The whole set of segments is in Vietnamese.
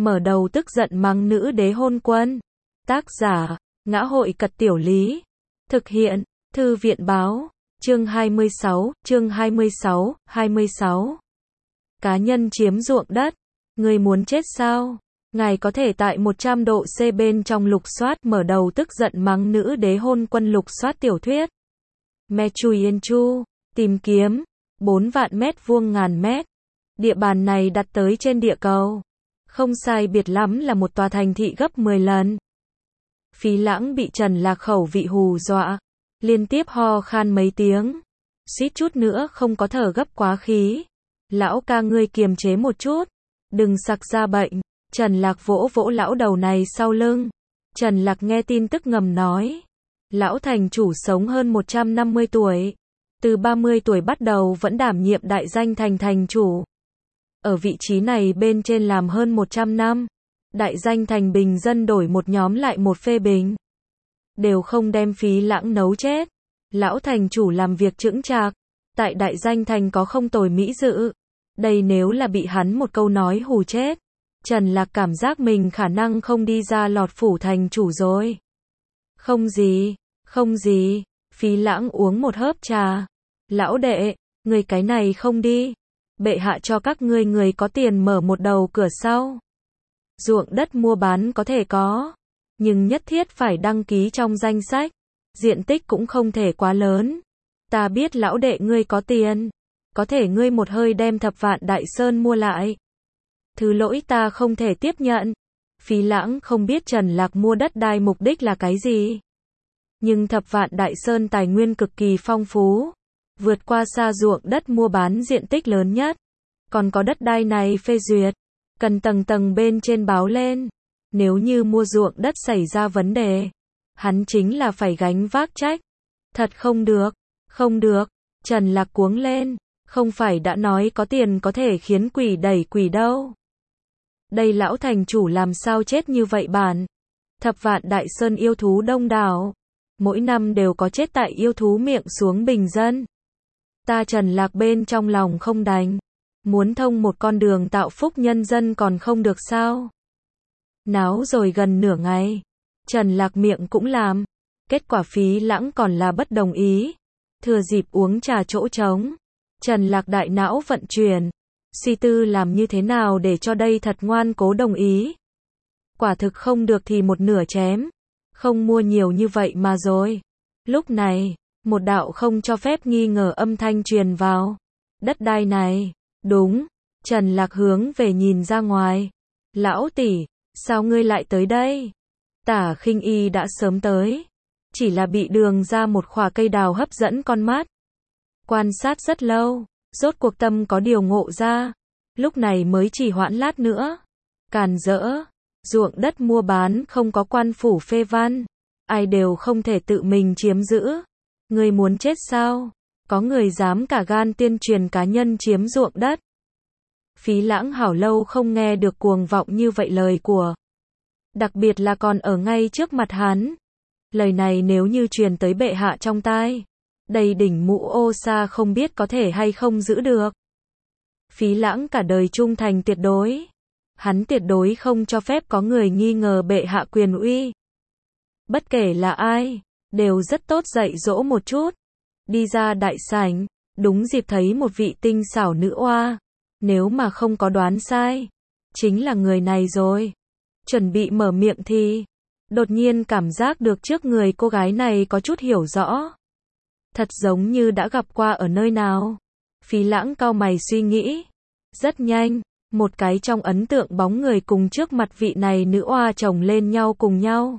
mở đầu tức giận mắng nữ đế hôn quân. Tác giả, Ngã hội Cật Tiểu Lý. Thực hiện, Thư viện báo, chương 26, chương 26. Cá nhân chiếm ruộng đất. Người muốn chết sao? Ngài có thể tại 100 độ C bên trong lục soát mở đầu tức giận mắng nữ đế hôn quân lục soát tiểu thuyết. Me Chui Yên Chu, tìm kiếm, 4 vạn mét vuông ngàn mét. Địa bàn này đặt tới trên địa cầu. Không sai biệt lắm là một tòa thành thị gấp 10 lần. Phí Lãng bị Trần Lạc khẩu vị hù dọa. Liên tiếp ho khan mấy tiếng. Suýt chút nữa không có thở gấp quá khí. Lão ca ngươi kiềm chế một chút. Đừng sặc ra bệnh. Trần Lạc vỗ vỗ lão đầu này sau lưng. Trần Lạc nghe tin tức ngầm nói. Lão thành chủ sống hơn 150 tuổi. Từ 30 tuổi bắt đầu vẫn đảm nhiệm đại danh thành chủ. Ở vị trí này bên trên làm hơn 100 năm. Đại danh thành bình dân đổi một nhóm lại một phê bình. Đều không đem Phí Lãng nấu chết. Lão thành chủ làm việc chững chạc. Tại đại danh thành có không tồi mỹ dự. Đây nếu là bị hắn một câu nói hù chết. Trần Lạc cảm giác mình khả năng không đi ra lọt phủ thành chủ rồi. Không gì. Phí Lãng uống một hớp trà. Lão đệ, người cái này không đi. Bệ hạ cho các ngươi người có tiền mở một đầu cửa sau. Ruộng đất mua bán có thể có. Nhưng nhất thiết phải đăng ký trong danh sách. Diện tích cũng không thể quá lớn. Ta biết lão đệ ngươi có tiền. Có thể ngươi một hơi đem Thập Vạn Đại Sơn mua lại. Thứ lỗi ta không thể tiếp nhận. Phí Lãng không biết Trần Lạc mua đất đai mục đích là cái gì. Nhưng Thập Vạn Đại Sơn tài nguyên cực kỳ phong phú. Vượt qua xa ruộng đất mua bán diện tích lớn nhất. Còn có đất đai này phê duyệt. Cần tầng tầng bên trên báo lên. Nếu như mua ruộng đất xảy ra vấn đề. Hắn chính là phải gánh vác trách. Thật không được. Trần Lạc cuống lên. Không phải đã nói có tiền có thể khiến quỷ đẩy quỷ đâu. Đây lão thành chủ làm sao chết như vậy bản. Thập Vạn Đại Sơn yêu thú đông đảo. Mỗi năm đều có chết tại yêu thú miệng xuống bình dân. Ta Trần Lạc bên trong lòng không đành. Muốn thông một con đường tạo phúc nhân dân còn không được sao. Náo rồi gần nửa ngày. Trần Lạc miệng cũng làm. Kết quả Phí Lãng còn là bất đồng ý. Thừa dịp uống trà chỗ trống. Trần Lạc đại não vận chuyển. Suy tư làm như thế nào để cho đây thật ngoan cố đồng ý. Quả thực không được thì một nửa chém. Không mua nhiều như vậy mà rồi. Lúc này, một đạo không cho phép nghi ngờ âm thanh truyền vào. Đất đai này, đúng. Trần Lạc hướng về nhìn ra ngoài. Lão tỷ, sao ngươi lại tới đây? Tả Khinh Y đã sớm tới. Chỉ là bị đường ra một khỏa cây đào hấp dẫn con mắt. Quan sát rất lâu, rốt cuộc tâm có điều ngộ ra. Lúc này mới chỉ hoãn lát nữa. Càn rỡ, ruộng đất mua bán không có quan phủ phê văn. Ai đều không thể tự mình chiếm giữ. Người muốn chết sao? Có người dám cả gan tuyên truyền cá nhân chiếm ruộng đất. Phí Lãng hảo lâu không nghe được cuồng vọng như vậy lời của. Đặc biệt là còn ở ngay trước mặt hắn. Lời này nếu như truyền tới bệ hạ trong tai. Đầy đỉnh mũ ô sa không biết có thể hay không giữ được. Phí Lãng cả đời trung thành tuyệt đối. Hắn tuyệt đối không cho phép có người nghi ngờ bệ hạ quyền uy. Bất kể là ai, đều rất tốt dạy dỗ một chút. Đi ra đại sảnh, đúng dịp thấy một vị tinh xảo nữ oa. Nếu mà không có đoán sai, chính là người này rồi. Chuẩn bị mở miệng thì, đột nhiên cảm giác được trước người cô gái này có chút hiểu rõ. Thật giống như đã gặp qua ở nơi nào. Phí Lãng cau mày suy nghĩ. Rất nhanh, một cái trong ấn tượng bóng người cùng trước mặt vị này nữ oa chồng lên nhau cùng nhau.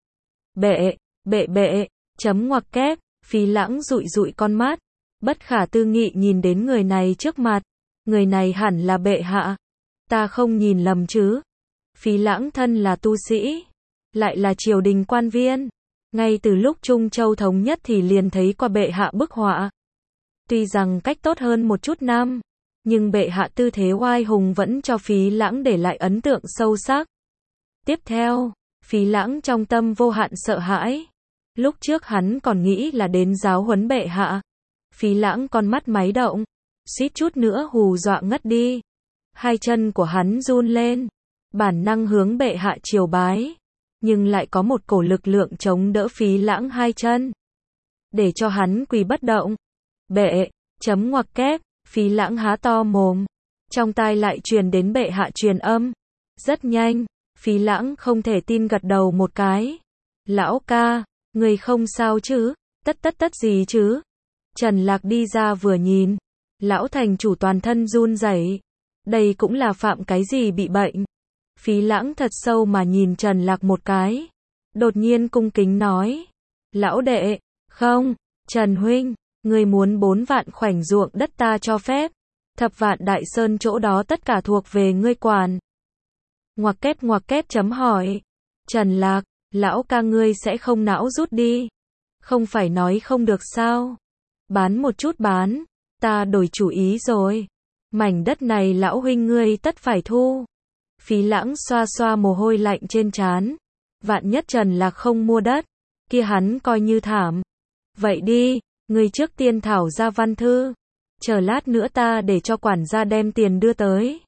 Bệ, chấm ngoặc kép. Phí Lãng dụi con mắt. Bất khả tư nghị nhìn đến người này trước mặt. Người này hẳn là bệ hạ. Ta không nhìn lầm chứ. Phí Lãng thân là tu sĩ. Lại là triều đình quan viên. Ngay từ lúc Trung Châu thống nhất thì liền thấy qua bệ hạ bức họa. Tuy rằng cách tốt hơn một chút năm. Nhưng bệ hạ tư thế oai hùng vẫn cho Phí Lãng để lại ấn tượng sâu sắc. Tiếp theo, Phí Lãng trong tâm vô hạn sợ hãi. Lúc trước hắn còn nghĩ là đến giáo huấn bệ hạ. Phí Lãng con mắt máy động. Suýt chút nữa hù dọa ngất đi. Hai chân của hắn run lên. bản năng hướng bệ hạ triều bái, nhưng lại có một cổ lực lượng chống đỡ Phí Lãng hai chân, để cho hắn quỳ bất động. Bệ, chấm ngoặc kép, Phí Lãng há to mồm, trong tai lại truyền đến bệ hạ truyền âm. Rất nhanh, Phí Lãng không thể tin gật đầu một cái. Lão ca, người không sao chứ? Tất gì chứ? Trần Lạc đi ra vừa nhìn, lão thành chủ toàn thân run rẩy. Đây cũng là phạm cái gì bị bệnh? Phí Lãng thật sâu mà nhìn Trần Lạc một cái, đột nhiên cung kính nói: "Lão đệ, không, Trần huynh, ngươi muốn 4 vạn khoảnh ruộng đất ta cho phép, Thập Vạn Đại Sơn chỗ đó tất cả thuộc về ngươi quản." Ngoặc kép chấm hỏi. Trần Lạc, lão ca ngươi sẽ không não rút đi? Không phải nói không được sao? Bán một chút bán, ta đổi chủ ý rồi. Mảnh đất này lão huynh ngươi tất phải thu. Phí Lãng xoa xoa mồ hôi lạnh trên trán. Vạn nhất Trần Lạc không mua đất, kia hắn coi như thảm. Vậy đi, ngươi trước tiên thảo ra văn thư. Chờ lát nữa ta để cho quản gia đem tiền đưa tới.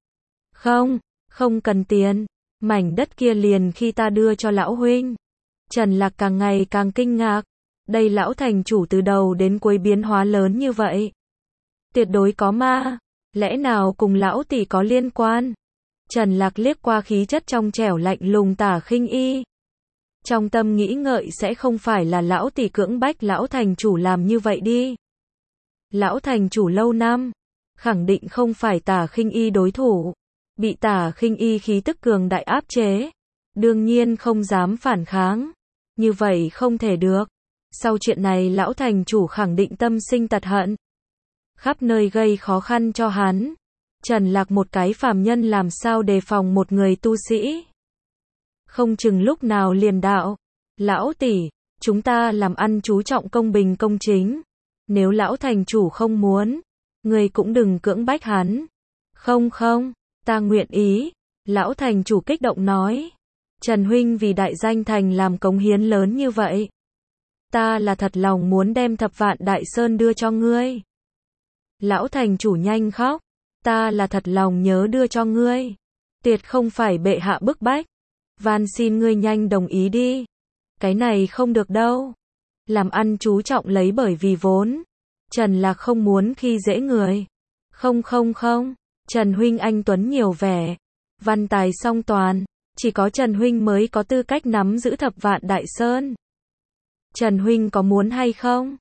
Không cần tiền. Mảnh đất kia liền khi ta đưa cho lão huynh. Trần Lạc càng ngày càng kinh ngạc. Đây lão thành chủ từ đầu đến cuối biến hóa lớn như vậy. Tuyệt đối có ma. Lẽ nào cùng lão tỷ có liên quan? Trần Lạc liếc qua khí chất trong trẻo lạnh lùng Tả Khinh Y. Trong tâm nghĩ ngợi sẽ không phải là lão tỷ cưỡng bách lão thành chủ làm như vậy đi. Lão thành chủ lâu năm, khẳng định không phải Tả Khinh Y đối thủ. Bị Tả Khinh Y khí tức cường đại áp chế, đương nhiên không dám phản kháng. Như vậy không thể được. Sau chuyện này lão thành chủ khẳng định tâm sinh tật hận, khắp nơi gây khó khăn cho hắn. Trần Lạc một cái phàm nhân làm sao đề phòng một người tu sĩ? Không chừng lúc nào liền đạo: "Lão tỷ, chúng ta làm ăn chú trọng công bình công chính. Nếu lão thành chủ không muốn, người cũng đừng cưỡng bách hắn." Không, ta nguyện ý." Lão thành chủ kích động nói. "Trần huynh vì đại danh thành làm cống hiến lớn như vậy. Ta là thật lòng muốn đem Thập Vạn Đại Sơn đưa cho ngươi." Lão thành chủ nhanh khóc. "Ta là thật lòng nhớ đưa cho ngươi. Tuyệt không phải bệ hạ bức bách. Van xin ngươi nhanh đồng ý đi. Cái này không được đâu. Làm ăn chú trọng lấy bởi vì vốn." Trần Lạc không muốn khi dễ người. Không. Trần huynh anh tuấn nhiều vẻ, văn tài song toàn, chỉ có Trần huynh mới có tư cách nắm giữ Thập Vạn Đại Sơn. Trần huynh có muốn hay không?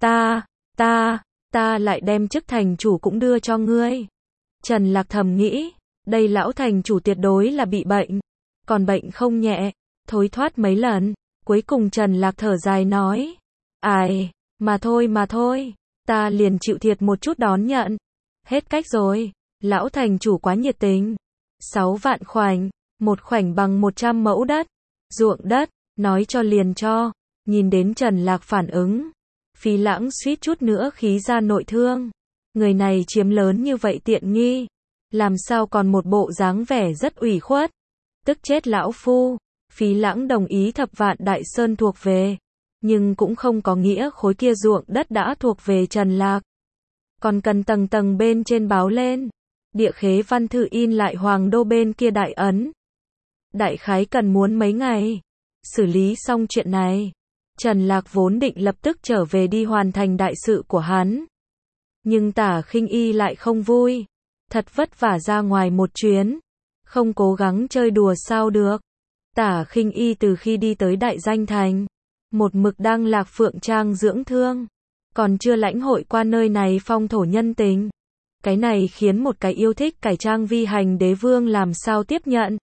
Ta lại đem chức thành chủ cũng đưa cho ngươi." Trần Lạc thầm nghĩ, đây lão thành chủ tuyệt đối là bị bệnh, còn bệnh không nhẹ, thối thoát mấy lần. Cuối cùng Trần Lạc thở dài nói: "Ai, mà thôi, ta liền chịu thiệt một chút đón nhận." Hết cách rồi, lão thành chủ quá nhiệt tình. 6 vạn khoảnh, một khoảnh bằng 100 mẫu đất, ruộng đất, nói cho liền cho. Nhìn đến Trần Lạc phản ứng, Phí Lãng suýt chút nữa khí ra nội thương. Người này chiếm lớn như vậy tiện nghi, làm sao còn một bộ dáng vẻ rất ủy khuất. Tức chết lão phu. Phí Lãng đồng ý Thập Vạn Đại Sơn thuộc về, nhưng cũng không có nghĩa khối kia ruộng đất đã thuộc về Trần Lạc. Còn cần tầng bên trên báo lên. Địa khế văn thư in lại hoàng đô bên kia đại ấn. Đại khái cần muốn mấy ngày. Xử lý xong chuyện này, Trần Lạc vốn định lập tức trở về đi hoàn thành đại sự của hắn. Nhưng Tả Khinh Y lại không vui. Thật vất vả ra ngoài một chuyến, không cố gắng chơi đùa sao được. Tả Khinh Y từ khi đi tới Đại Danh Thành, một mực đang Lạc Phượng Trang dưỡng thương, còn chưa lãnh hội qua nơi này phong thổ nhân tình. Cái này khiến một cái yêu thích cải trang vi hành đế vương làm sao tiếp nhận.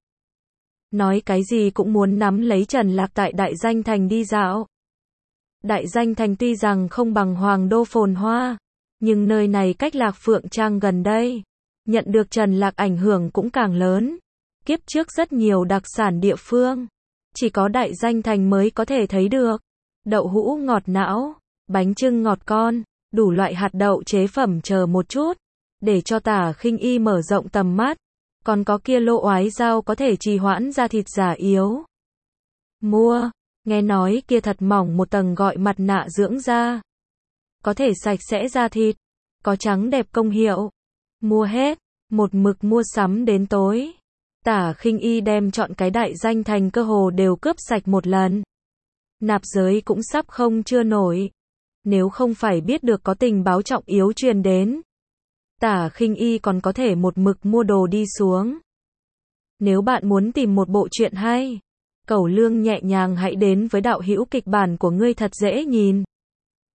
Nói cái gì cũng muốn nắm lấy Trần Lạc tại Đại Danh Thành đi dạo. Đại Danh Thành tuy rằng không bằng Hoàng đô phồn hoa, nhưng nơi này cách Lạc Phượng Trang gần đây, nhận được Trần Lạc ảnh hưởng cũng càng lớn. Kiếp trước rất nhiều đặc sản địa phương, chỉ có Đại Danh Thành mới có thể thấy được. Đậu hũ ngọt não, bánh chưng ngọt con, đủ loại hạt đậu chế phẩm chờ một chút, để cho Tả Khinh Y mở rộng tầm mắt. Còn có kia lô oái dao có thể trì hoãn da thịt già yếu. Mua, nghe nói kia thật mỏng một tầng gọi mặt nạ dưỡng da, có thể sạch sẽ da thịt, có trắng đẹp công hiệu. Mua hết, một mực mua sắm đến tối. Tả Khinh Y đem chọn cái đại danh thành cơ hồ đều cướp sạch một lần. Nạp giới cũng sắp không chưa nổi. Nếu không phải biết được có tình báo trọng yếu truyền đến, Tả Khinh Y còn có thể một mực mua đồ đi xuống. Nếu bạn muốn tìm một bộ truyện hay, Cẩu Lương nhẹ nhàng hãy đến với đạo hữu kịch bản của ngươi thật dễ nhìn.